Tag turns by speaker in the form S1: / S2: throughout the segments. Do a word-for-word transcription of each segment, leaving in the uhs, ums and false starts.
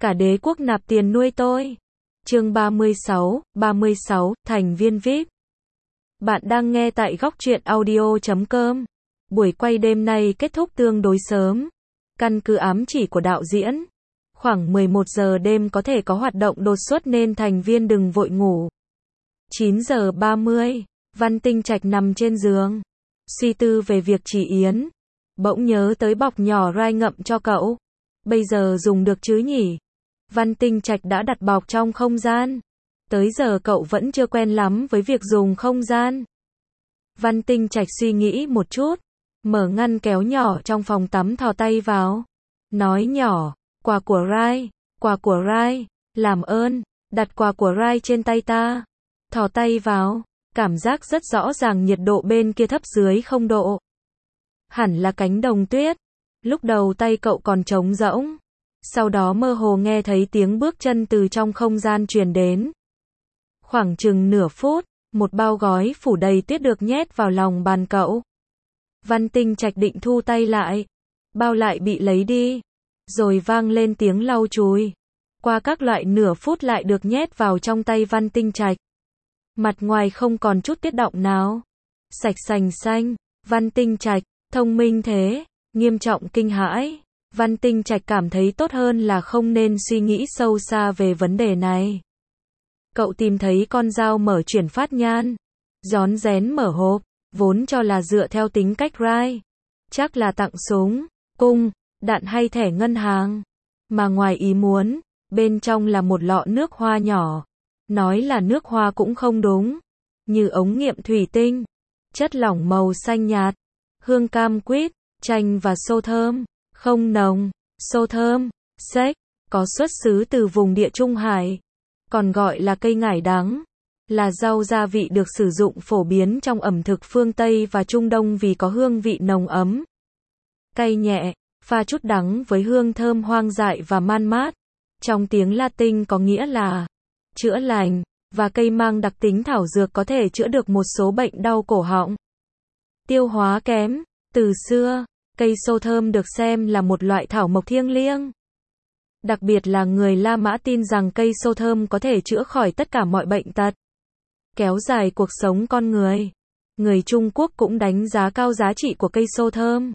S1: Cả đế quốc nạp tiền nuôi tôi. Chương ba mươi sáu, ba mươi sáu, thành viên vi ai pi. Bạn đang nghe tại góc truyện audio chấm com. Buổi quay đêm nay kết thúc tương đối sớm. Căn cứ ám chỉ của đạo diễn, khoảng mười một giờ đêm có thể có hoạt động đột xuất nên thành viên đừng vội ngủ. chín giờ ba mươi, Văn Tinh Trạch nằm trên giường, suy tư về việc Chỉ Yến. Bỗng nhớ tới bọc nhỏ Rai ngậm cho cậu. Bây giờ dùng được chứ nhỉ? Văn Tinh Trạch đã đặt bọc trong không gian. Tới giờ cậu vẫn chưa quen lắm với việc dùng không gian. Văn Tinh Trạch suy nghĩ một chút, mở ngăn kéo nhỏ trong phòng tắm thò tay vào. Nói nhỏ, quà của Rai, quà của Rai, làm ơn, đặt quà của Rai trên tay ta. Thò tay vào, cảm giác rất rõ ràng nhiệt độ bên kia thấp dưới không độ. Hẳn là cánh đồng tuyết. Lúc đầu tay cậu còn trống rỗng. Sau đó mơ hồ nghe thấy tiếng bước chân từ trong không gian truyền đến. Khoảng chừng nửa phút, một bao gói phủ đầy tuyết được nhét vào lòng bàn cậu. Văn Tinh Trạch định thu tay lại. Bao lại bị lấy đi. Rồi vang lên tiếng lau chùi. Qua các loại nửa phút lại được nhét vào trong tay Văn Tinh Trạch. Mặt ngoài không còn chút tiết động nào. Sạch sành xanh. Văn Tinh Trạch, thông minh thế, nghiêm trọng kinh hãi. Văn Tinh Trạch cảm thấy tốt hơn là không nên suy nghĩ sâu xa về vấn đề này. Cậu tìm thấy con dao mở chuyển phát nhãn, rón rén mở hộp, vốn cho là dựa theo tính cách Rai, chắc là tặng súng, cung, đạn hay thẻ ngân hàng. Mà ngoài ý muốn, bên trong là một lọ nước hoa nhỏ. Nói là nước hoa cũng không đúng, như ống nghiệm thủy tinh, chất lỏng màu xanh nhạt, hương cam quýt, chanh và xô thơm. Không nồng, xô thơm, xếch, có xuất xứ từ vùng địa Trung Hải, còn gọi là cây ngải đắng, là rau gia vị được sử dụng phổ biến trong ẩm thực phương Tây và Trung Đông vì có hương vị nồng ấm, cay nhẹ, pha chút đắng với hương thơm hoang dại và man mát. Trong tiếng Latin có nghĩa là chữa lành, và cây mang đặc tính thảo dược có thể chữa được một số bệnh đau cổ họng, tiêu hóa kém. Từ xưa, cây xô thơm được xem là một loại thảo mộc thiêng liêng. Đặc biệt là người La Mã tin rằng cây xô thơm có thể chữa khỏi tất cả mọi bệnh tật, kéo dài cuộc sống con người. Người Trung Quốc cũng đánh giá cao giá trị của cây xô thơm.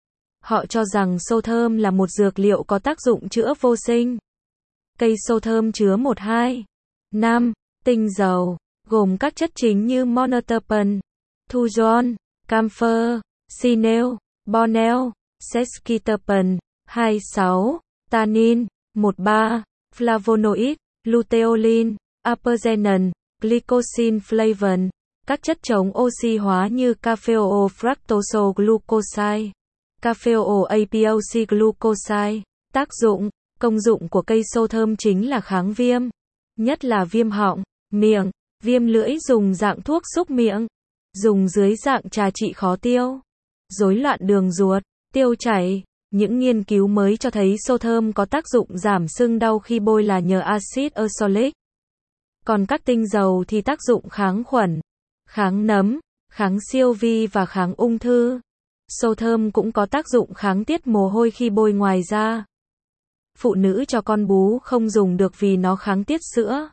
S1: Họ cho rằng xô thơm là một dược liệu có tác dụng chữa vô sinh. Cây xô thơm chứa một hai năm tinh dầu, gồm các chất chính như monoterpen, thujon, camphor, cineol, Bonel, sesquiterpen, hai sáu, tannin, một ba, flavonoid, luteolin, apergenan, glycosin flavin, các chất chống oxy hóa như caffeol fructose glucoside, caffeol apoc glucoside. Tác dụng, công dụng của cây xô thơm chính là kháng viêm, nhất là viêm họng, miệng, viêm lưỡi dùng dạng thuốc xúc miệng, dùng dưới dạng trà trị khó tiêu, rối loạn đường ruột, tiêu chảy. Những nghiên cứu mới cho thấy xô thơm có tác dụng giảm sưng đau khi bôi là nhờ axit oxalic. Còn các tinh dầu thì tác dụng kháng khuẩn, kháng nấm, kháng siêu vi và kháng ung thư. Xô thơm cũng có tác dụng kháng tiết mồ hôi khi bôi ngoài da. Phụ nữ cho con bú không dùng được vì nó kháng tiết sữa.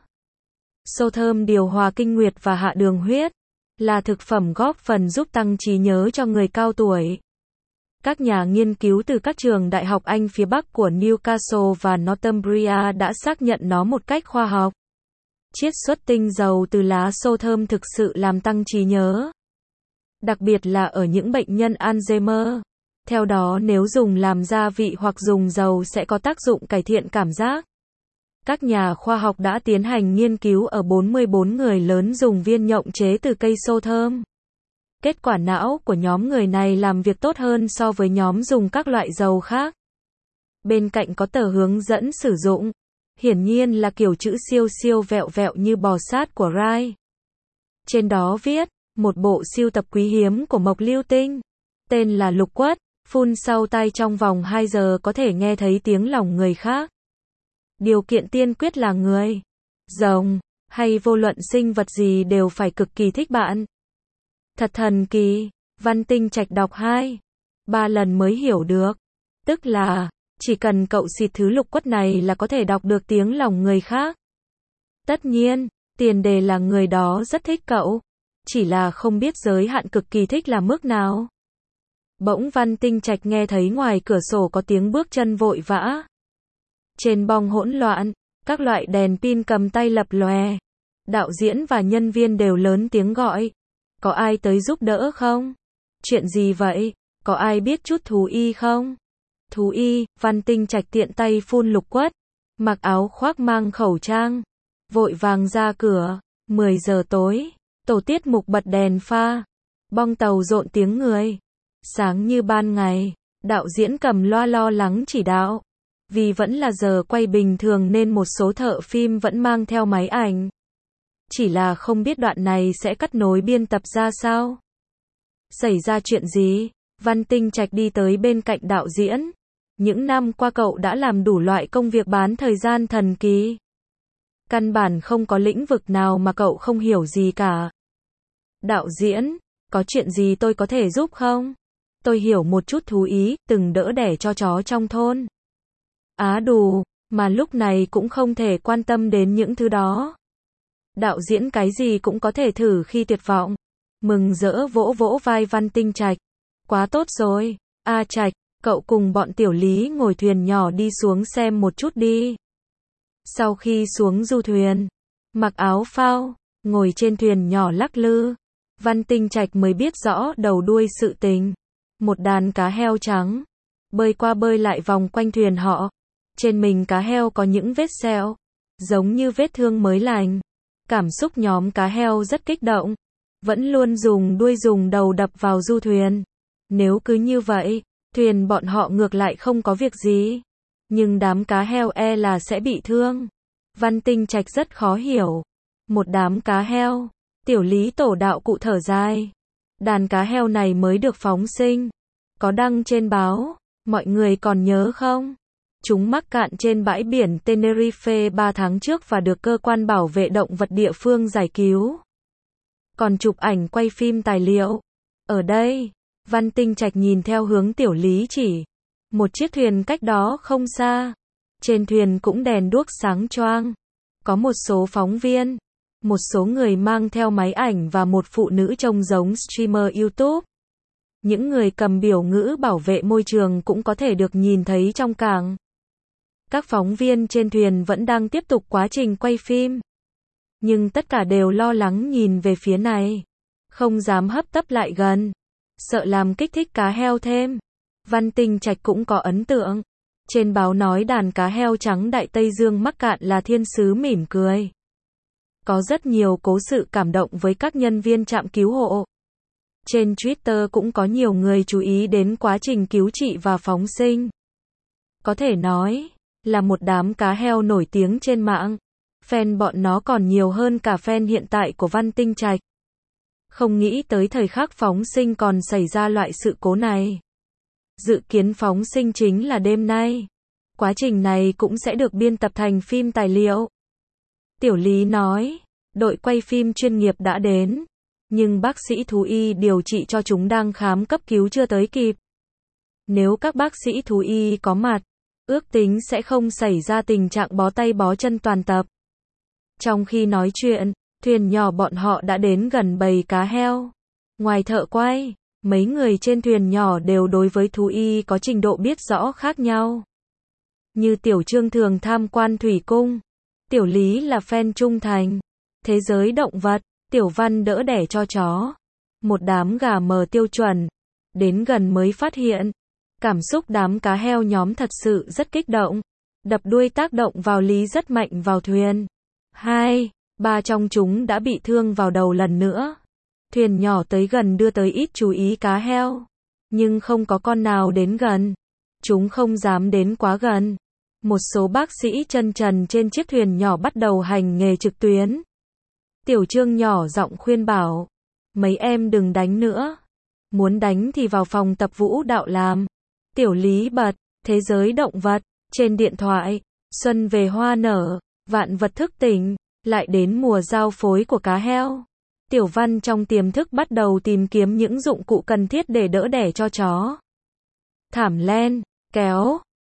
S1: Xô thơm điều hòa kinh nguyệt và hạ đường huyết, là thực phẩm góp phần giúp tăng trí nhớ cho người cao tuổi. Các nhà nghiên cứu từ các trường đại học Anh phía Bắc của Newcastle và Northumbria đã xác nhận nó một cách khoa học. Chiết xuất tinh dầu từ lá xô thơm thực sự làm tăng trí nhớ, đặc biệt là ở những bệnh nhân Alzheimer. Theo đó, nếu dùng làm gia vị hoặc dùng dầu sẽ có tác dụng cải thiện cảm giác. Các nhà khoa học đã tiến hành nghiên cứu ở bốn mươi bốn người lớn dùng viên nhộng chế từ cây xô thơm. Kết quả não của nhóm người này làm việc tốt hơn so với nhóm dùng các loại dầu khác. Bên cạnh có tờ hướng dẫn sử dụng, hiển nhiên là kiểu chữ siêu siêu vẹo vẹo như bò sát của Rai. Trên đó viết, một bộ sưu tập quý hiếm của mộc lưu tinh, tên là lục quất, phun sau tai trong vòng hai giờ có thể nghe thấy tiếng lòng người khác. Điều kiện tiên quyết là người, rồng, hay vô luận sinh vật gì đều phải cực kỳ thích bạn. Thật thần kỳ. Văn Tinh Trạch đọc hai, ba lần mới hiểu được. Tức là, Chỉ cần cậu xịt thứ lục quất này là có thể đọc được tiếng lòng người khác. Tất nhiên, tiền đề là người đó rất thích cậu. Chỉ là không biết giới hạn cực kỳ thích là mức nào. Bỗng Văn Tinh Trạch nghe thấy ngoài cửa sổ có tiếng bước chân vội vã. Trên bong hỗn loạn, các loại đèn pin cầm tay lập lòe. Đạo diễn và nhân viên đều lớn tiếng gọi. Có ai tới giúp đỡ không? Chuyện gì vậy? Có ai biết chút thú y không? Thú y, Văn Tinh Trạch tiện tay phun lục quất. Mặc áo khoác mang khẩu trang. Vội vàng ra cửa. mười giờ tối. Tổ tiết mục bật đèn pha. Bong tàu rộn tiếng người. Sáng như ban ngày. Đạo diễn cầm loa lo lắng chỉ đạo. Vì vẫn là giờ quay bình thường nên một số thợ phim vẫn mang theo máy ảnh. Chỉ là không biết đoạn này sẽ cắt nối biên tập ra sao. Xảy ra chuyện gì? Văn Tinh Trạch đi tới bên cạnh đạo diễn. Những năm qua cậu đã làm đủ loại công việc bán thời gian thần kỳ. Căn bản không có lĩnh vực nào mà cậu không hiểu gì cả. Đạo diễn, có chuyện gì tôi có thể giúp không? Tôi hiểu một chút thú ý, từng đỡ đẻ cho chó trong thôn. Á đù, mà lúc này cũng không thể quan tâm đến những thứ đó. Đạo diễn cái gì cũng có thể thử khi tuyệt vọng. Mừng rỡ vỗ vỗ vai Văn Tinh Trạch. Quá tốt rồi. A Trạch, cậu cùng bọn Tiểu Lý ngồi thuyền nhỏ đi xuống xem một chút đi. Sau khi xuống du thuyền, mặc áo phao, ngồi trên thuyền nhỏ lắc lư, Văn Tinh Trạch mới biết rõ đầu đuôi sự tình. Một đàn cá heo trắng, bơi qua bơi lại vòng quanh thuyền họ. Trên mình cá heo có những vết sẹo, giống như vết thương mới lành. Cảm xúc nhóm cá heo rất kích động, vẫn luôn dùng đuôi dùng đầu đập vào du thuyền. Nếu cứ như vậy, thuyền bọn họ ngược lại không có việc gì. Nhưng đám cá heo e là sẽ bị thương. Văn Tinh Trạch rất khó hiểu. Một đám cá heo. Tiểu Lý tổ đạo cụ thở dài. Đàn cá heo này mới được phóng sinh. Có đăng trên báo. Mọi người còn nhớ không? Chúng mắc cạn trên bãi biển Tenerife ba tháng trước và được cơ quan bảo vệ động vật địa phương giải cứu. Còn chụp ảnh quay phim tài liệu. Ở đây, Văn Tinh Trạch nhìn theo hướng Tiểu Lý chỉ. Một chiếc thuyền cách đó không xa. Trên thuyền cũng đèn đuốc sáng choang. Có một số phóng viên, một số người mang theo máy ảnh và một phụ nữ trông giống streamer YouTube. Những người cầm biểu ngữ bảo vệ môi trường cũng có thể được nhìn thấy trong cảng. Các phóng viên trên thuyền vẫn đang tiếp tục quá trình quay phim. Nhưng tất cả đều lo lắng nhìn về phía này. Không dám hấp tấp lại gần. Sợ làm kích thích cá heo thêm. Văn Tinh Trạch cũng có ấn tượng. Trên báo nói đàn cá heo trắng Đại Tây Dương mắc cạn là thiên sứ mỉm cười. Có rất nhiều cố sự cảm động với các nhân viên trạm cứu hộ. Trên Twitter cũng có nhiều người chú ý đến quá trình cứu trị và phóng sinh. Có thể nói, là một đám cá heo nổi tiếng trên mạng. Fan bọn nó còn nhiều hơn cả fan hiện tại của Văn Tinh Trạch. Không nghĩ tới thời khắc phóng sinh còn xảy ra loại sự cố này. Dự kiến phóng sinh chính là đêm nay. Quá trình này cũng sẽ được biên tập thành phim tài liệu. Tiểu Lý nói, đội quay phim chuyên nghiệp đã đến. Nhưng bác sĩ thú y điều trị cho chúng đang khám cấp cứu chưa tới kịp. Nếu các bác sĩ thú y có mặt, ước tính sẽ không xảy ra tình trạng bó tay bó chân toàn tập. Trong khi nói chuyện, thuyền nhỏ bọn họ đã đến gần bầy cá heo. Ngoài thợ quay, mấy người trên thuyền nhỏ đều đối với thú y có trình độ biết rõ khác nhau. Như Tiểu Trương thường tham quan thủy cung. Tiểu Lý là fan trung thành. Thế giới động vật, Tiểu Văn đỡ đẻ cho chó. Một đám gà mờ tiêu chuẩn. Đến gần mới phát hiện. Cảm xúc đám cá heo nhóm thật sự rất kích động. Đập đuôi tác động vào Lý rất mạnh vào thuyền. Hai, ba trong chúng đã bị thương vào đầu lần nữa. Thuyền nhỏ tới gần đưa tới ít chú ý cá heo. Nhưng không có con nào đến gần. Chúng không dám đến quá gần. Một số bác sĩ chân trần trên chiếc thuyền nhỏ bắt đầu hành nghề trực tuyến. Tiểu Trương nhỏ giọng khuyên bảo. Mấy em đừng đánh nữa. Muốn đánh thì vào phòng tập vũ đạo làm. Tiểu Lý bật. Thế giới động vật. Trên điện thoại. Xuân về hoa nở. Vạn vật thức tỉnh. Lại đến mùa giao phối của cá heo. Tiểu Văn trong tiềm thức bắt đầu tìm kiếm những dụng cụ cần thiết để đỡ đẻ cho chó. Thảm len, kéo,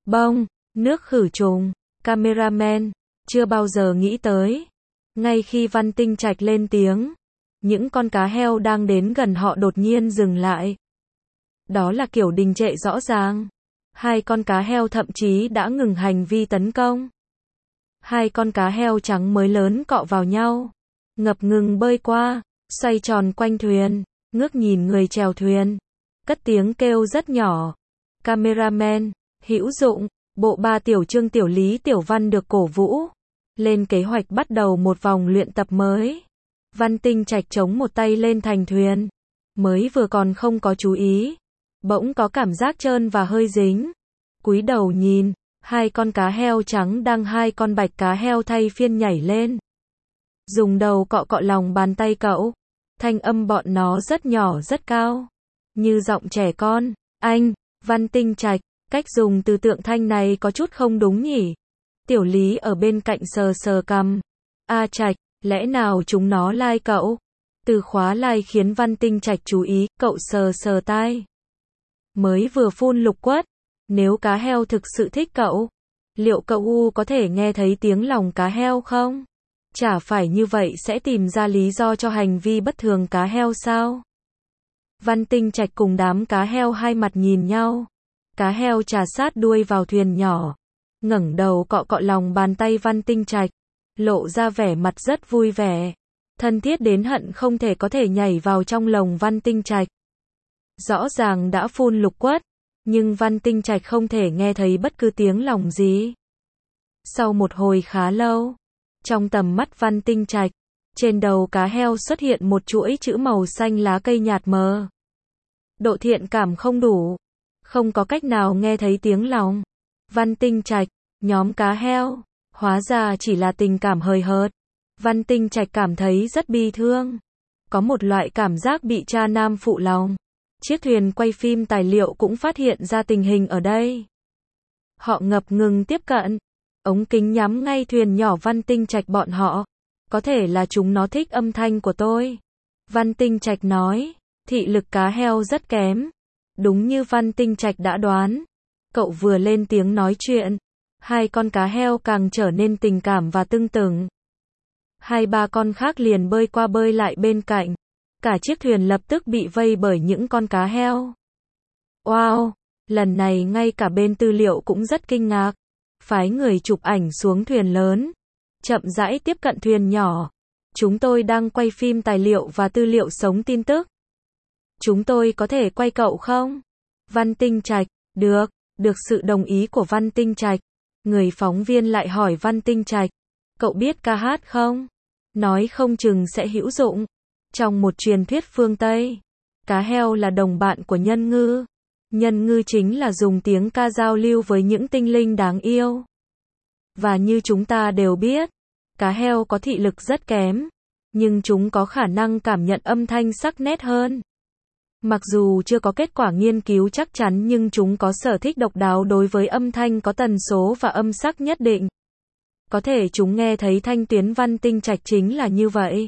S1: Bông, nước khử trùng, cameraman, chưa bao giờ nghĩ tới. Ngay khi Văn Tinh Trạch lên tiếng, những con cá heo đang đến gần họ đột nhiên dừng lại. Đó là kiểu đình trệ rõ ràng. Hai con cá heo thậm chí đã ngừng hành vi tấn công. Hai con cá heo trắng mới lớn cọ vào nhau, ngập ngừng bơi qua, xoay tròn quanh thuyền, ngước nhìn người chèo thuyền, cất tiếng kêu rất nhỏ. Cameraman, hữu dụng, bộ ba Tiểu Chương Tiểu Lý Tiểu Văn được cổ vũ. Lên kế hoạch bắt đầu một vòng luyện tập mới. Văn Tinh Trạch chống một tay lên thành thuyền. Mới vừa còn không có chú ý. Bỗng có cảm giác trơn và hơi dính. Cúi đầu nhìn, hai con cá heo trắng đang hai con bạch cá heo thay phiên nhảy lên. Dùng đầu cọ cọ lòng bàn tay cậu. Thanh âm bọn nó rất nhỏ rất cao. Như giọng trẻ con. Anh, Văn Tinh Trạch, cách dùng từ tượng thanh này có chút không đúng nhỉ? Tiểu Lý ở bên cạnh sờ sờ cằm. A Trạch, lẽ nào chúng nó lai cậu? Từ khóa lai khiến Văn Tinh Trạch chú ý, cậu sờ sờ tai. Mới vừa phun lục quất. Nếu cá heo thực sự thích cậu, liệu cậu u có thể nghe thấy tiếng lòng cá heo không? Chả phải như vậy sẽ tìm ra lý do cho hành vi bất thường cá heo sao? Văn Tinh Trạch cùng đám cá heo hai mặt nhìn nhau. Cá heo chà sát đuôi vào thuyền nhỏ, ngẩng đầu cọ cọ lòng bàn tay Văn Tinh Trạch, lộ ra vẻ mặt rất vui vẻ, thân thiết đến hận không thể có thể nhảy vào trong lồng Văn Tinh Trạch. Rõ ràng đã phun lục quất, nhưng Văn Tinh Trạch không thể nghe thấy bất cứ tiếng lòng gì. Sau một hồi khá lâu, trong tầm mắt Văn Tinh Trạch, trên đầu cá heo xuất hiện một chuỗi chữ màu xanh lá cây nhạt mờ. Độ thiện cảm không đủ, không có cách nào nghe thấy tiếng lòng. Văn Tinh Trạch, nhóm cá heo, hóa ra chỉ là tình cảm hời hợt. Văn Tinh Trạch cảm thấy rất bi thương. Có một loại cảm giác bị cha nam phụ lòng. Chiếc thuyền quay phim tài liệu cũng phát hiện ra tình hình ở đây. Họ ngập ngừng tiếp cận. Ống kính nhắm ngay thuyền nhỏ Văn Tinh Trạch bọn họ. Có thể là chúng nó thích âm thanh của tôi. Văn Tinh Trạch nói, thị lực cá heo rất kém. Đúng như Văn Tinh Trạch đã đoán. Cậu vừa lên tiếng nói chuyện, hai con cá heo càng trở nên tình cảm và tưng tửng. Hai ba con khác liền bơi qua bơi lại bên cạnh. Cả chiếc thuyền lập tức bị vây bởi những con cá heo. Wow, lần này ngay cả bên tư liệu cũng rất kinh ngạc. Phái người chụp ảnh xuống thuyền lớn, chậm rãi tiếp cận thuyền nhỏ. Chúng tôi đang quay phim tài liệu và tư liệu sống tin tức. Chúng tôi có thể quay cậu không? Văn Tinh Trạch, được, được sự đồng ý của Văn Tinh Trạch. Người phóng viên lại hỏi Văn Tinh Trạch, cậu biết ca hát không? Nói không chừng sẽ hữu dụng. Trong một truyền thuyết phương Tây, cá heo là đồng bạn của nhân ngư. Nhân ngư chính là dùng tiếng ca giao lưu với những tinh linh đáng yêu. Và như chúng ta đều biết, cá heo có thị lực rất kém, nhưng chúng có khả năng cảm nhận âm thanh sắc nét hơn. Mặc dù chưa có kết quả nghiên cứu chắc chắn nhưng chúng có sở thích độc đáo đối với âm thanh có tần số và âm sắc nhất định. Có thể chúng nghe thấy thanh tuyến. Văn Tinh Trạch chính là như vậy.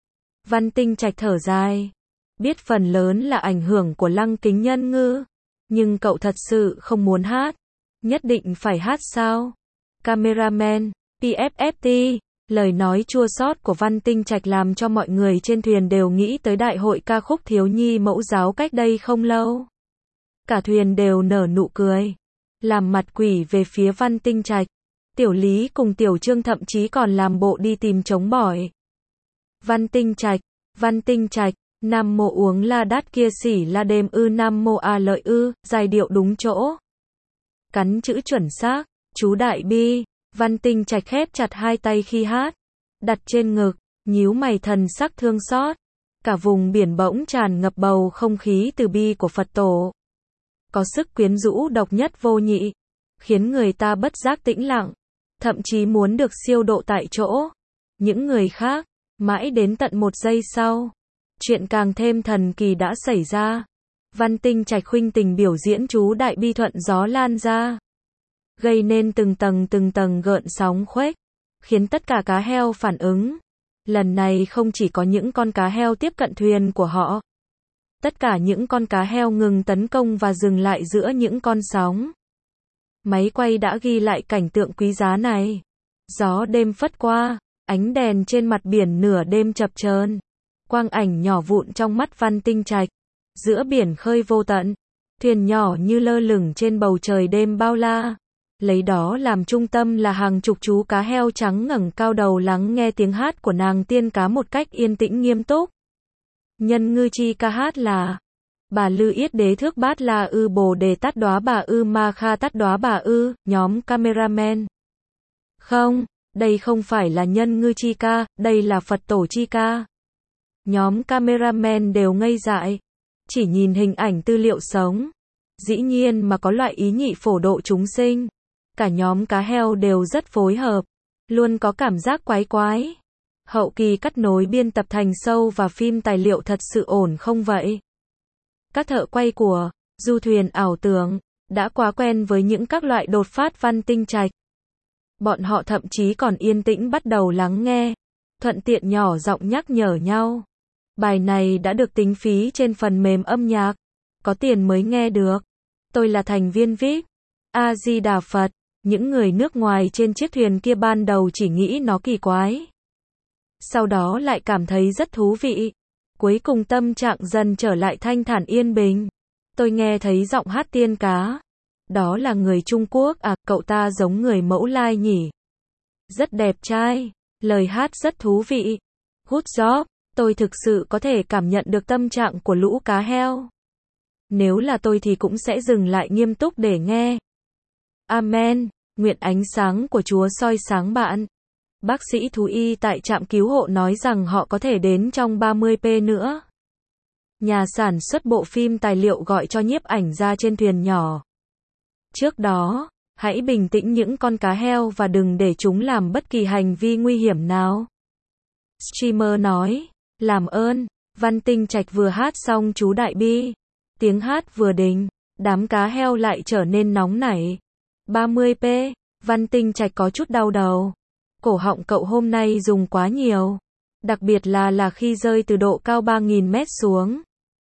S1: Văn Tinh Trạch thở dài. Biết phần lớn là ảnh hưởng của lăng kính nhân ngư. Nhưng cậu thật sự không muốn hát. Nhất định phải hát sao? Cameraman, pê ép ép tê. Lời nói chua xót của Văn Tinh Trạch làm cho mọi người trên thuyền đều nghĩ tới đại hội ca khúc thiếu nhi mẫu giáo cách đây không lâu. Cả thuyền đều nở nụ cười, làm mặt quỷ về phía Văn Tinh Trạch. Tiểu Lý cùng Tiểu Trương thậm chí còn làm bộ đi tìm chống bỏi. Văn Tinh Trạch, Văn Tinh Trạch, Nam mô uống la đát kia xỉ la đêm ư Nam mô a lợi ư, giai điệu đúng chỗ. Cắn chữ chuẩn xác, chú đại bi. Văn Tinh Trạch khép chặt hai tay khi hát, đặt trên ngực, nhíu mày thần sắc thương xót. Cả vùng biển bỗng tràn ngập bầu không khí từ bi của Phật tổ. Có sức quyến rũ độc nhất vô nhị, khiến người ta bất giác tĩnh lặng, thậm chí muốn được siêu độ tại chỗ. Những người khác, mãi đến tận một giây sau, chuyện càng thêm thần kỳ đã xảy ra. Văn Tinh Trạch khuynh tình biểu diễn chú đại bi thuận gió lan ra, gây nên từng tầng từng tầng gợn sóng khuếch, khiến tất cả cá heo phản ứng. Lần này không chỉ có những con cá heo tiếp cận thuyền của họ. Tất cả những con cá heo ngừng tấn công và dừng lại giữa những con sóng. Máy quay đã ghi lại cảnh tượng quý giá này. Gió đêm phất qua, ánh đèn trên mặt biển nửa đêm chập chờn, quang ảnh nhỏ vụn trong mắt Văn Tinh Trạch. Giữa biển khơi vô tận, thuyền nhỏ như lơ lửng trên bầu trời đêm bao la. Lấy đó làm trung tâm là hàng chục chú cá heo trắng ngẩng cao đầu lắng nghe tiếng hát của nàng tiên cá một cách yên tĩnh nghiêm túc. Nhân ngư chi ca hát là bà lư yết đế thước bát la ư bồ đề tát đoá bà ư ma kha tát đoá bà ư, nhóm cameraman. Không, đây không phải là nhân ngư chi ca, đây là Phật tổ chi ca. Nhóm cameraman đều ngây dại, chỉ nhìn hình ảnh tư liệu sống. Dĩ nhiên mà có loại ý nhị phổ độ chúng sinh. Cả nhóm cá heo đều rất phối hợp, luôn có cảm giác quái quái. Hậu kỳ cắt nối biên tập thành show và phim tài liệu thật sự ổn không vậy? Các thợ quay của du thuyền ảo tưởng đã quá quen với những các loại đột phát Văn Tinh Trạch. Bọn họ thậm chí còn yên tĩnh bắt đầu lắng nghe, thuận tiện nhỏ giọng nhắc nhở nhau. Bài này đã được tính phí trên phần mềm âm nhạc, có tiền mới nghe được. Tôi là thành viên vi ai pi. A Di Đà Phật. Những người nước ngoài trên chiếc thuyền kia ban đầu chỉ nghĩ nó kỳ quái, sau đó lại cảm thấy rất thú vị. Cuối cùng tâm trạng dần trở lại thanh thản yên bình. Tôi nghe thấy giọng hát tiên cá. Đó là người Trung Quốc à, cậu ta giống người mẫu lai nhỉ. Rất đẹp trai, lời hát rất thú vị. Good job, tôi thực sự có thể cảm nhận được tâm trạng của lũ cá heo. Nếu là tôi thì cũng sẽ dừng lại nghiêm túc để nghe. Amen, nguyện ánh sáng của Chúa soi sáng bạn. Bác sĩ thú y tại trạm cứu hộ nói rằng họ có thể đến trong ba mươi phút nữa. Nhà sản xuất bộ phim tài liệu gọi cho nhiếp ảnh ra trên thuyền nhỏ. Trước đó, hãy bình tĩnh những con cá heo và đừng để chúng làm bất kỳ hành vi nguy hiểm nào. Streamer nói, làm ơn. Văn Tinh Trạch vừa hát xong chú đại bi. Tiếng hát vừa đình, đám cá heo lại trở nên nóng nảy. ba mươi phút, Văn Tinh Trạch có chút đau đầu. Cổ họng cậu hôm nay dùng quá nhiều. Đặc biệt là là khi rơi từ độ cao ba nghìn mét xuống.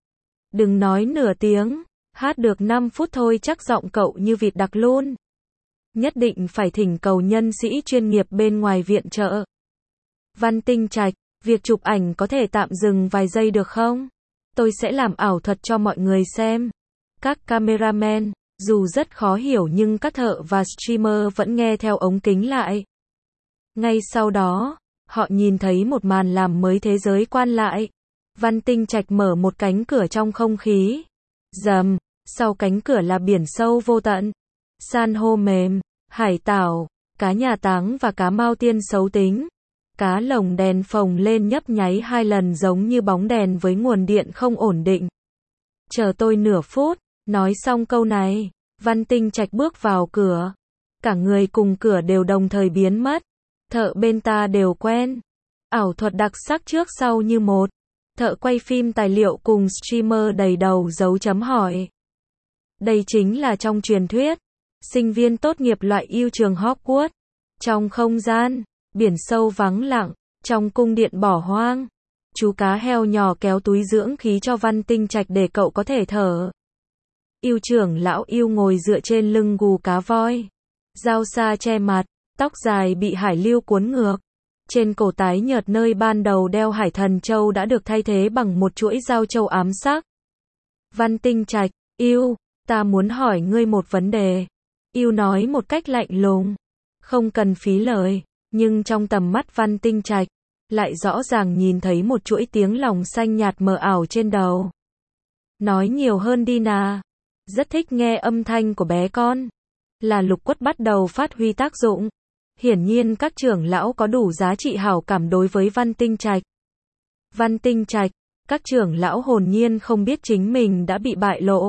S1: Đừng nói nửa tiếng, hát được năm phút thôi chắc giọng cậu như vịt đặc luôn. Nhất định phải thỉnh cầu nhân sĩ chuyên nghiệp bên ngoài viện trợ. Văn Tinh Trạch, việc chụp ảnh có thể tạm dừng vài giây được không? Tôi sẽ làm ảo thuật cho mọi người xem. Các cameraman, dù rất khó hiểu nhưng các thợ và streamer vẫn nghe theo ống kính lại. Ngay sau đó, họ nhìn thấy một màn làm mới thế giới quan lại. Văn Tinh Trạch mở một cánh cửa trong không khí. Rầm, sau cánh cửa là biển sâu vô tận. San hô mềm, hải tảo, cá nhà táng và cá mao tiên xấu tính. Cá lồng đèn phồng lên nhấp nháy hai lần giống như bóng đèn với nguồn điện không ổn định. Chờ tôi nửa phút, nói xong câu này, Văn Tinh Trạch bước vào cửa. Cả người cùng cửa đều đồng thời biến mất. Thợ bên ta đều quen. Ảo thuật đặc sắc trước sau như một. Thợ quay phim tài liệu cùng streamer đầy đầu dấu chấm hỏi. Đây chính là trong truyền thuyết. Sinh viên tốt nghiệp loại yêu trường Hogwarts. Trong không gian, biển sâu vắng lặng, trong cung điện bỏ hoang. Chú cá heo nhỏ kéo túi dưỡng khí cho Văn Tinh Trạch để cậu có thể thở. Yêu trưởng lão yêu ngồi dựa trên lưng gù cá voi. Dao sa che mặt, tóc dài bị hải lưu cuốn ngược. Trên cổ tái nhợt nơi ban đầu đeo hải thần châu đã được thay thế bằng một chuỗi dao châu ám sắc. Văn Tinh Trạch, yêu, ta muốn hỏi ngươi một vấn đề. Yêu nói một cách lạnh lùng, không cần phí lời, nhưng trong tầm mắt Văn Tinh Trạch, lại rõ ràng nhìn thấy một chuỗi tiếng lòng xanh nhạt mờ ảo trên đầu. Nói nhiều hơn đi nà. Rất thích nghe âm thanh của bé con. Là lục quất bắt đầu phát huy tác dụng. Hiển nhiên các trưởng lão có đủ giá trị hảo cảm đối với Văn Tinh Trạch. Văn Tinh Trạch, các trưởng lão hồn nhiên không biết chính mình đã bị bại lộ.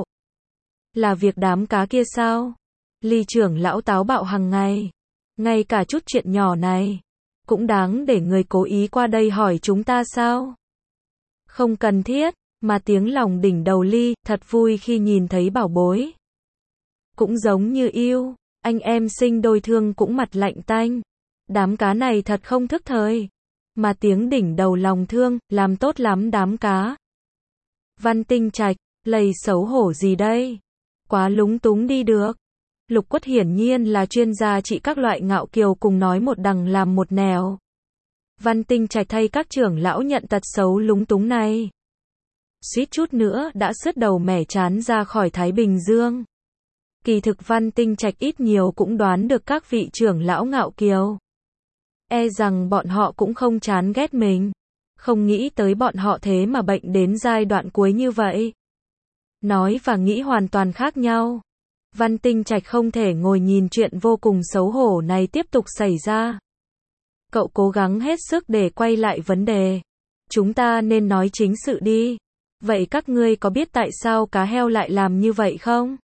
S1: Là việc đám cá kia sao? Ly trưởng lão táo bạo hàng ngày. Ngay cả chút chuyện nhỏ này, cũng đáng để người cố ý qua đây hỏi chúng ta sao? Không cần thiết, mà tiếng lòng đỉnh đầu Ly, thật vui khi nhìn thấy bảo bối. Cũng giống như yêu, anh em sinh đôi thương cũng mặt lạnh tanh. Đám cá này thật không thức thời. Mà tiếng đỉnh đầu lòng thương, làm tốt lắm đám cá. Văn Tinh Trạch, lầy xấu hổ gì đây? Quá lúng túng đi được. Lục Quất hiển nhiên là chuyên gia trị các loại ngạo kiều cùng nói một đằng làm một nẻo. Văn Tinh Trạch thay các trưởng lão nhận tật xấu lúng túng này. Suýt chút nữa đã sứt đầu mẻ chán ra khỏi Thái Bình Dương. Kỳ thực Văn Tinh Trạch ít nhiều cũng đoán được các vị trưởng lão ngạo kiều. E rằng bọn họ cũng không chán ghét mình. Không nghĩ tới bọn họ thế mà bệnh đến giai đoạn cuối như vậy. Nói và nghĩ hoàn toàn khác nhau. Văn Tinh Trạch không thể ngồi nhìn chuyện vô cùng xấu hổ này tiếp tục xảy ra. Cậu cố gắng hết sức để quay lại vấn đề. Chúng ta nên nói chính sự đi. Vậy các ngươi có biết tại sao cá heo lại làm như vậy không?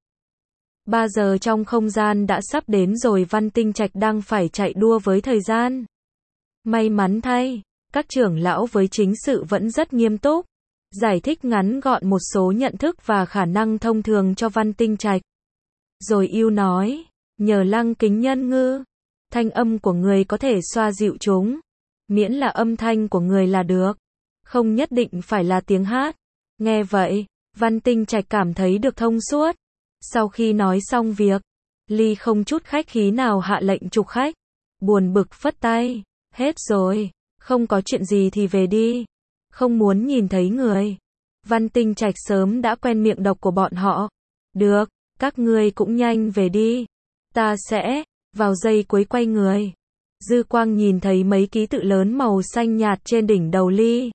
S1: Ba giờ trong không gian đã sắp đến rồi, Văn Tinh Trạch đang phải chạy đua với thời gian. May mắn thay, các trưởng lão với chính sự vẫn rất nghiêm túc. Giải thích ngắn gọn một số nhận thức và khả năng thông thường cho Văn Tinh Trạch. Rồi yêu nói, nhờ Lăng Kính Nhân Ngư, thanh âm của người có thể xoa dịu chúng. Miễn là âm thanh của người là được. Không nhất định phải là tiếng hát. Nghe vậy, Văn Tinh Trạch cảm thấy được thông suốt. Sau khi nói xong việc, Ly không chút khách khí nào hạ lệnh trục khách. Buồn bực phất tay, hết rồi, không có chuyện gì thì về đi. Không muốn nhìn thấy người. Văn Tinh Trạch sớm đã quen miệng độc của bọn họ. Được, các ngươi cũng nhanh về đi. Ta sẽ, vào giây cuối quay người. Dư quang nhìn thấy mấy ký tự lớn màu xanh nhạt trên đỉnh đầu Ly.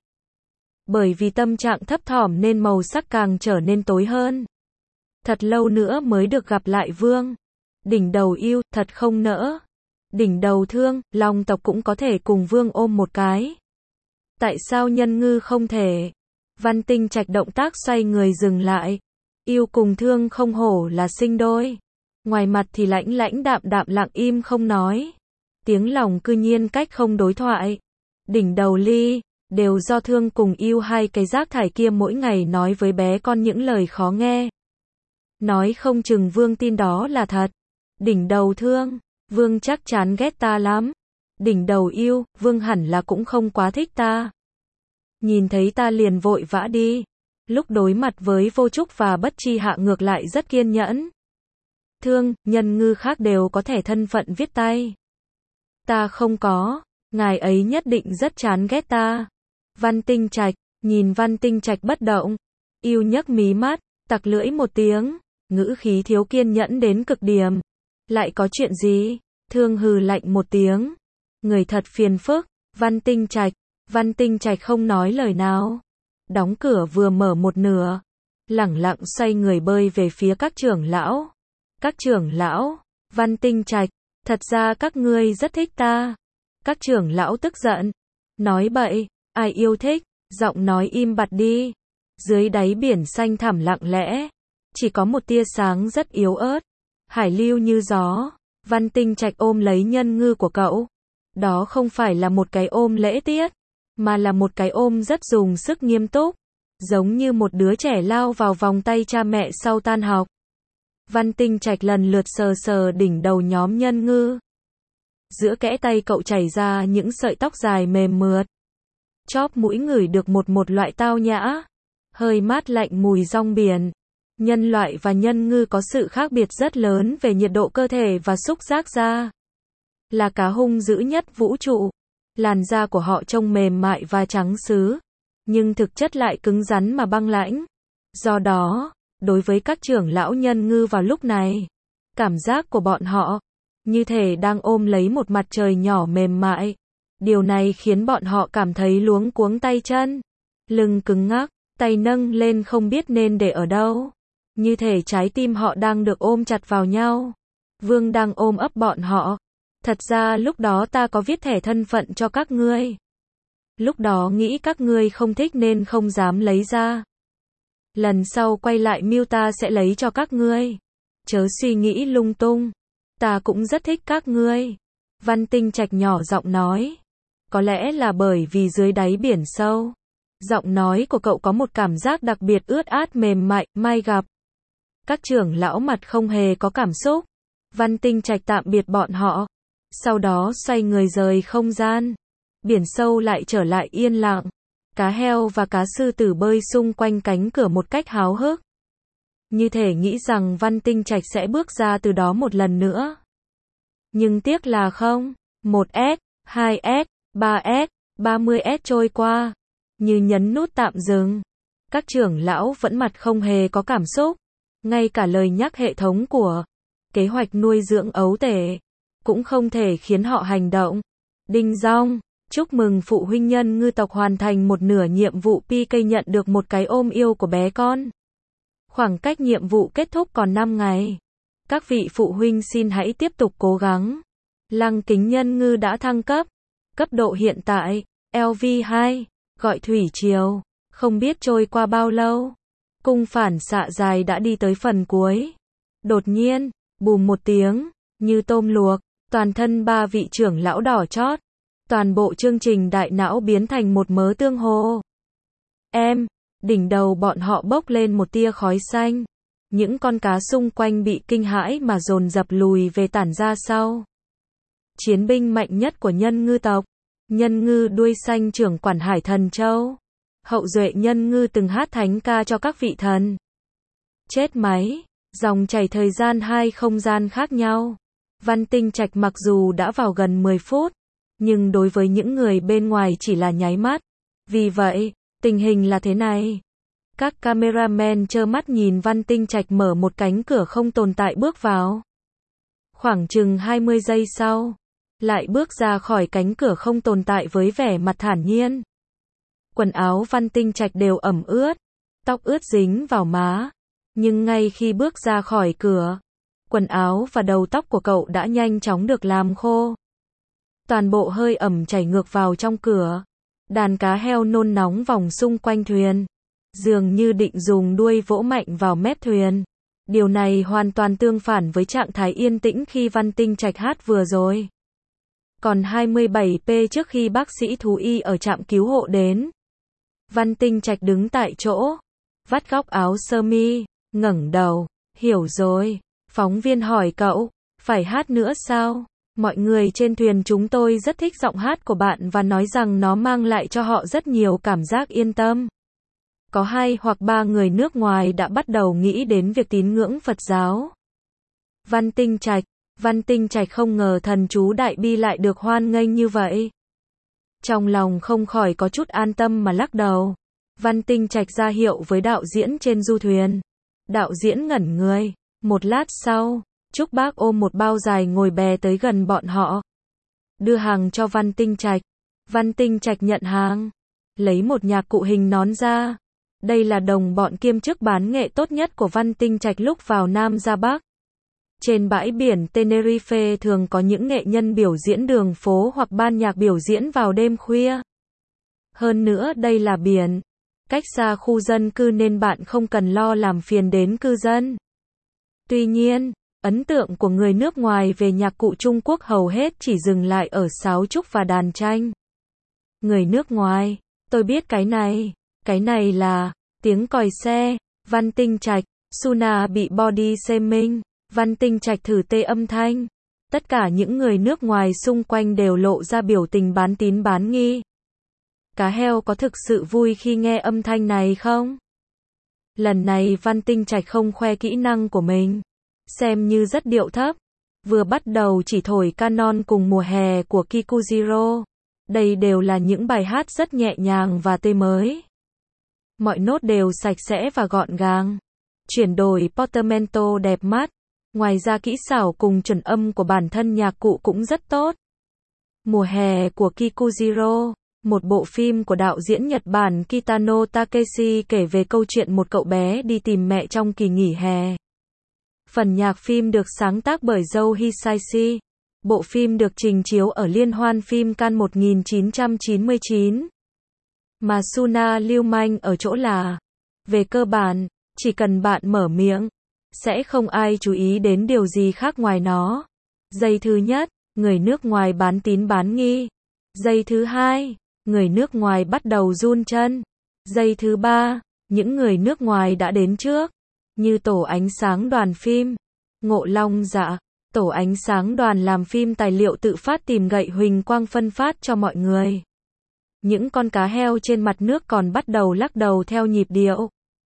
S1: Bởi vì tâm trạng thấp thỏm nên màu sắc càng trở nên tối hơn. Thật lâu nữa mới được gặp lại Vương. Đỉnh đầu yêu, thật không nỡ. Đỉnh đầu thương, Long tộc cũng có thể cùng Vương ôm một cái. Tại sao Nhân Ngư không thể? Văn Tinh Trạch động tác xoay người dừng lại. Yêu cùng thương không hổ là sinh đôi. Ngoài mặt thì lãnh lãnh đạm đạm lặng im không nói. Tiếng lòng cư nhiên cách không đối thoại. Đỉnh đầu Ly, đều do thương cùng yêu hai cái rác thải kia mỗi ngày nói với bé con những lời khó nghe. Nói không chừng Vương tin đó là thật. Đỉnh đầu thương, Vương chắc chắn ghét ta lắm. Đỉnh đầu yêu, Vương hẳn là cũng không quá thích ta. Nhìn thấy ta liền vội vã đi. Lúc đối mặt với Vô Trúc và Bất Chi Hạ ngược lại rất kiên nhẫn. Thương, Nhân Ngư khác đều có thể thân phận viết tay. Ta không có, ngài ấy nhất định rất chán ghét ta. Văn Tinh Trạch, nhìn Văn Tinh Trạch bất động. Yêu nhấc mí mắt, tặc lưỡi một tiếng, ngữ khí thiếu kiên nhẫn đến cực điểm. Lại có chuyện gì? Thương hừ lạnh một tiếng. Người thật phiền phức. Văn Tinh Trạch, Văn Tinh Trạch không nói lời nào. Đóng cửa vừa mở một nửa. Lẳng lặng xoay người bơi về phía các trưởng lão. Các trưởng lão, Văn Tinh Trạch, thật ra các ngươi rất thích ta. Các trưởng lão tức giận. Nói bậy, ai yêu thích, giọng nói im bặt đi. Dưới đáy biển xanh thẳm lặng lẽ, chỉ có một tia sáng rất yếu ớt. Hải lưu như gió. Văn Tinh Trạch ôm lấy Nhân Ngư của cậu. Đó không phải là một cái ôm lễ tiết, mà là một cái ôm rất dùng sức nghiêm túc. Giống như một đứa trẻ lao vào vòng tay cha mẹ sau tan học. Văn Tinh Trạch lần lượt sờ sờ đỉnh đầu nhóm Nhân Ngư. Giữa kẽ tay cậu chảy ra những sợi tóc dài mềm mượt. Chóp mũi ngửi được một một loại tao nhã, hơi mát lạnh mùi rong biển. Nhân loại và Nhân Ngư có sự khác biệt rất lớn về nhiệt độ cơ thể và xúc giác da. Là cá hung dữ nhất vũ trụ. Làn da của họ trông mềm mại và trắng sứ, nhưng thực chất lại cứng rắn mà băng lãnh. Do đó, đối với các trưởng lão Nhân Ngư vào lúc này, cảm giác của bọn họ như thể đang ôm lấy một mặt trời nhỏ mềm mại. Điều này khiến bọn họ cảm thấy luống cuống tay chân, lưng cứng ngắc, tay nâng lên không biết nên để ở đâu. Như thể trái tim họ đang được ôm chặt vào nhau. Vương đang ôm ấp bọn họ. Thật ra lúc đó ta có viết thẻ thân phận cho các ngươi. Lúc đó nghĩ các ngươi không thích nên không dám lấy ra. Lần sau quay lại Miu ta sẽ lấy cho các ngươi. Chớ suy nghĩ lung tung. Ta cũng rất thích các ngươi. Văn Tinh Trạch nhỏ giọng nói. Có lẽ là bởi vì dưới đáy biển sâu, giọng nói của cậu có một cảm giác đặc biệt ướt át mềm mại. Mai gặp. Các trưởng lão mặt không hề có cảm xúc. Văn Tinh Trạch tạm biệt bọn họ. Sau đó xoay người rời không gian. Biển sâu lại trở lại yên lặng. Cá heo và cá sư tử bơi xung quanh cánh cửa một cách háo hức. Như thể nghĩ rằng Văn Tinh Trạch sẽ bước ra từ đó một lần nữa. Nhưng tiếc là không. một S, hai S, ba S, ba mươi S trôi qua. Như nhấn nút tạm dừng. Các trưởng lão vẫn mặt không hề có cảm xúc. Ngay cả lời nhắc hệ thống của kế hoạch nuôi dưỡng ấu tể cũng không thể khiến họ hành động. Đinh dong, chúc mừng phụ huynh nhân ngư tộc hoàn thành một nửa nhiệm vụ pê ca nhận được một cái ôm yêu của bé con. Khoảng cách nhiệm vụ kết thúc còn năm ngày. Các vị phụ huynh xin hãy tiếp tục cố gắng. Lăng kính nhân ngư đã thăng cấp. Cấp độ hiện tại, L V hai, gọi thủy triều. Không biết trôi qua bao lâu. Cung phản xạ dài đã đi tới phần cuối. Đột nhiên, bùm một tiếng, như tôm luộc, toàn thân ba vị trưởng lão đỏ chót. Toàn bộ chương trình đại não biến thành một mớ tương hồ. Em, đỉnh đầu bọn họ bốc lên một tia khói xanh. Những con cá xung quanh bị kinh hãi mà dồn dập lùi về tản ra sau. Chiến binh mạnh nhất của nhân ngư tộc. Nhân ngư đuôi xanh trưởng quản Hải Thần Châu. Hậu duệ nhân ngư từng hát thánh ca cho các vị thần. Chết máy. Dòng chảy thời gian hai không gian khác nhau. Văn Tinh Trạch mặc dù đã vào gần mười phút, nhưng đối với những người bên ngoài chỉ là nháy mắt. Vì vậy, tình hình là thế này. Các cameraman trơ mắt nhìn Văn Tinh Trạch mở một cánh cửa không tồn tại bước vào. Khoảng chừng hai mươi giây sau, lại bước ra khỏi cánh cửa không tồn tại với vẻ mặt thản nhiên. Quần áo Văn Tinh Trạch đều ẩm ướt, tóc ướt dính vào má. Nhưng ngay khi bước ra khỏi cửa, quần áo và đầu tóc của cậu đã nhanh chóng được làm khô. Toàn bộ hơi ẩm chảy ngược vào trong cửa. Đàn cá heo nôn nóng vòng xung quanh thuyền, dường như định dùng đuôi vỗ mạnh vào mép thuyền. Điều này hoàn toàn tương phản với trạng thái yên tĩnh khi Văn Tinh Trạch hát vừa rồi. Còn hai mươi bảy p trước khi bác sĩ thú y ở trạm cứu hộ đến, Văn Tinh Trạch đứng tại chỗ, vắt góc áo sơ mi, ngẩng đầu. Hiểu rồi. Phóng viên hỏi cậu, phải hát nữa sao? Mọi người trên thuyền chúng tôi rất thích giọng hát của bạn và nói rằng nó mang lại cho họ rất nhiều cảm giác yên tâm. Có hai hoặc ba người nước ngoài đã bắt đầu nghĩ đến việc tín ngưỡng Phật giáo. Văn Tinh Trạch, Văn Tinh Trạch không ngờ thần chú Đại Bi lại được hoan nghênh như vậy. Trong lòng không khỏi có chút an tâm mà lắc đầu. Văn Tinh Trạch ra hiệu với đạo diễn trên du thuyền. Đạo diễn ngẩn người. Một lát sau, Trúc Bác ôm một bao dài ngồi bè tới gần bọn họ. Đưa hàng cho Văn Tinh Trạch. Văn Tinh Trạch nhận hàng. Lấy một nhạc cụ hình nón ra. Đây là đồng bọn kiêm chức bán nghệ tốt nhất của Văn Tinh Trạch lúc vào Nam ra Bắc. Trên bãi biển Tenerife thường có những nghệ nhân biểu diễn đường phố hoặc ban nhạc biểu diễn vào đêm khuya. Hơn nữa đây là biển, cách xa khu dân cư nên bạn không cần lo làm phiền đến cư dân. Tuy nhiên, ấn tượng của người nước ngoài về nhạc cụ Trung Quốc hầu hết chỉ dừng lại ở sáo trúc và đàn tranh. Người nước ngoài, tôi biết cái này, cái này là tiếng còi xe. Văn Tinh Trạch, Suna bị body shaming. Văn Tinh Trạch thử tê âm thanh. Tất cả những người nước ngoài xung quanh đều lộ ra biểu tình bán tín bán nghi. Cá heo có thực sự vui khi nghe âm thanh này không? Lần này Văn Tinh Trạch không khoe kỹ năng của mình, xem như rất điệu thấp. Vừa bắt đầu chỉ thổi canon cùng Mùa Hè của Kikujiro. Đây đều là những bài hát rất nhẹ nhàng và tươi mới. Mọi nốt đều sạch sẽ và gọn gàng. Chuyển đổi portamento đẹp mắt. Ngoài ra kỹ xảo cùng chuẩn âm của bản thân nhạc cụ cũng rất tốt. Mùa Hè của Kikujiro, một bộ phim của đạo diễn Nhật Bản Kitano Takeshi kể về câu chuyện một cậu bé đi tìm mẹ trong kỳ nghỉ hè. Phần nhạc phim được sáng tác bởi Joe Hisaishi. Bộ phim được trình chiếu ở Liên hoan phim Cannes một nghìn chín trăm chín mươi chín. Mà Suna lưu manh ở chỗ là, về cơ bản, chỉ cần bạn mở miệng, sẽ không ai chú ý đến điều gì khác ngoài nó. Giây thứ nhất, người nước ngoài bán tín bán nghi. Giây thứ hai, người nước ngoài bắt đầu run chân. Giây thứ ba, những người nước ngoài đã đến trước, như tổ ánh sáng đoàn phim, Ngộ Long Dạ, tổ ánh sáng đoàn làm phim tài liệu tự phát tìm gậy huỳnh quang phân phát cho mọi người. Những con cá heo trên mặt nước còn bắt đầu lắc đầu theo nhịp điệu.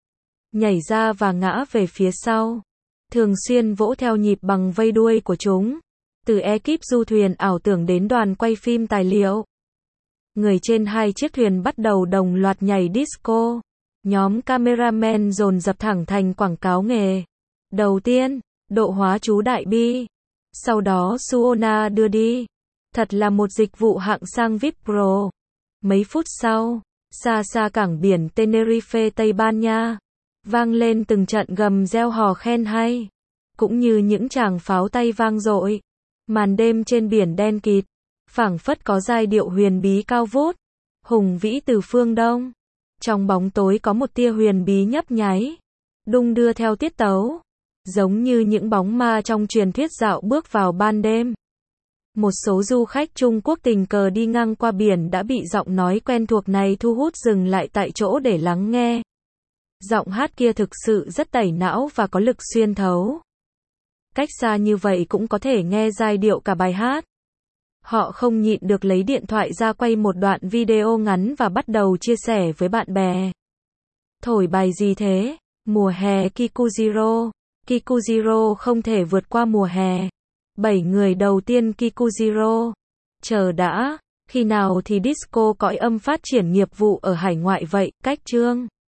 S1: nhảy ra và ngã về phía sau. Thường xuyên vỗ theo nhịp bằng vây đuôi của chúng. Từ ekip du thuyền ảo tưởng đến đoàn quay phim tài liệu. Người trên hai chiếc thuyền bắt đầu đồng loạt nhảy disco. Nhóm cameraman dồn dập thẳng thành quảng cáo nghề. Đầu tiên, độ hóa chú Đại Bi. Sau đó Suona đưa đi. Thật là một dịch vụ hạng sang vi ai pi Pro. Mấy phút sau, xa xa cảng biển Tenerife Tây Ban Nha, vang lên từng trận gầm reo hò khen hay. Cũng như những tràng pháo tay vang dội. Màn đêm trên biển đen kịt, phảng phất có giai điệu huyền bí cao vút, hùng vĩ từ phương đông. Trong bóng tối có một tia huyền bí nhấp nháy, đung đưa theo tiết tấu, giống như những bóng ma trong truyền thuyết dạo bước vào ban đêm. Một số du khách Trung Quốc tình cờ đi ngang qua biển đã bị giọng nói quen thuộc này thu hút dừng lại tại chỗ để lắng nghe. Giọng hát kia thực sự rất tẩy não và có lực xuyên thấu. Cách xa như vậy cũng có thể nghe giai điệu cả bài hát. Họ không nhịn được lấy điện thoại ra quay một đoạn video ngắn và bắt đầu chia sẻ với bạn bè. Thổi bài gì thế? Mùa hè Kikujiro. Kikujiro không thể vượt qua mùa hè. Bảy người đầu tiên Kikujiro. Chờ đã, khi nào thì disco cõi âm phát triển nghiệp vụ ở hải ngoại vậy? Cách chương